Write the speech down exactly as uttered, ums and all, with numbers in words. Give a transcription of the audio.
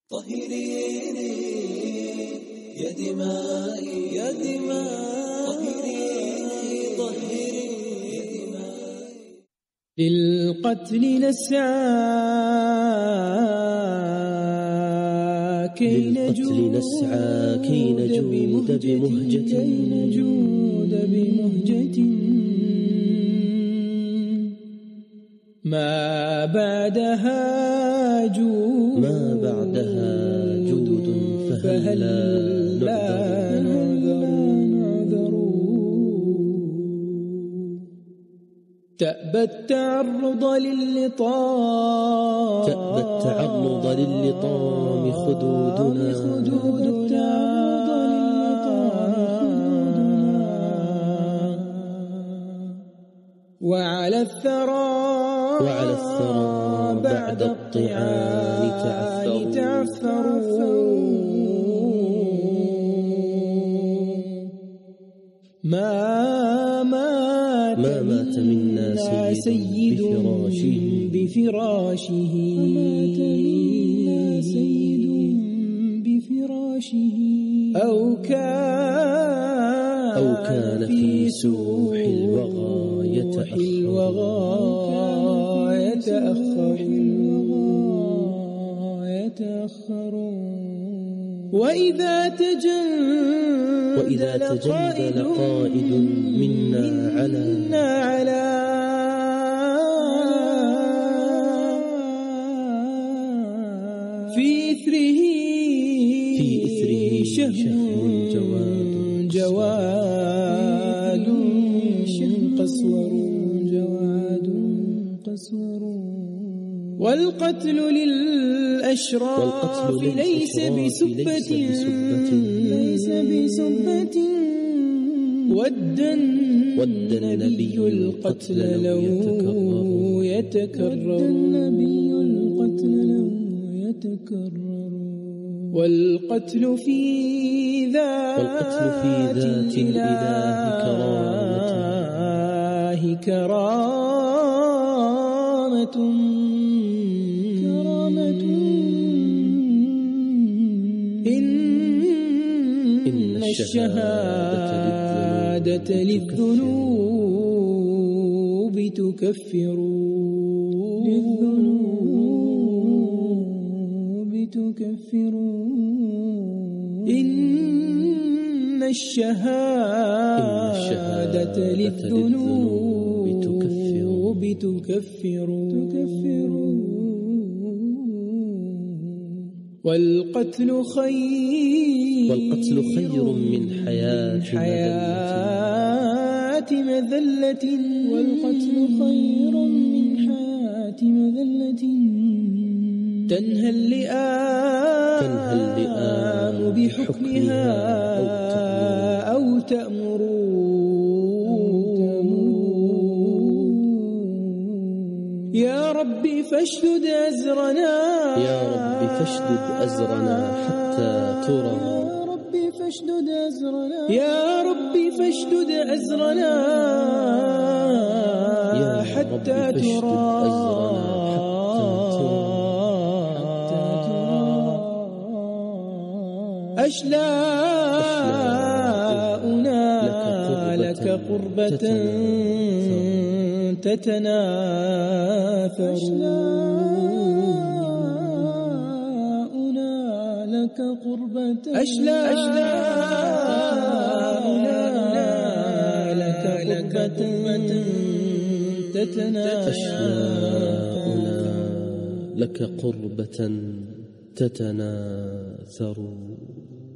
طهريني يا دمائي يا دمائي طهريني طهريني يا دمائي. للقتل نسعى كي نجود بمهجة نجود بمهجة ما بعدها جود ما بعدها جود فهل لا نعذر تأبى التعرض للطام تأبى التعرض للطام خدودنا وعلى الثرى وعلى الثرى بعد الطعام تعثروا ما مات, ما مات منا سيد بفراشه, بفراشه مات منا سيد بفراشه أو كان, أو كان في سوح الوغى يتأخر يتأخر وإذا تجندل, وإذا تجندل قائد منا على, على في إثره, في إثره شهم جواد جواد قسور جواد قسور والقتل للأشراف ليس بسبة ليس بسبة ودى النبي القتل لو يتكرر النبي القتل لو يتكرر والقتل في ذات الإله كرامة كرامة إن الشهادة للذنوب تكفر للذنوب تكفر إن الشهادة للذنوب تكفر تكفر والقتل خير والقتل خير من حياة, حياة مذلة والقتل خير من حياة مذلة تنهى اللئام, تنهى اللئام بحكمها أو تأمر يا ربي فاشدد أزرنا يا ربي فاشدد أزرنا حتى ترى يا ربي فاشدد أزرنا يا ربي فاشدد أزرنا حتى ترى أشلاؤنا لك قربة تتناثر أشلاؤنا لك قربة أشلاؤنا لك قربة تتناثر أشلاؤنا لك قربة تتناثر.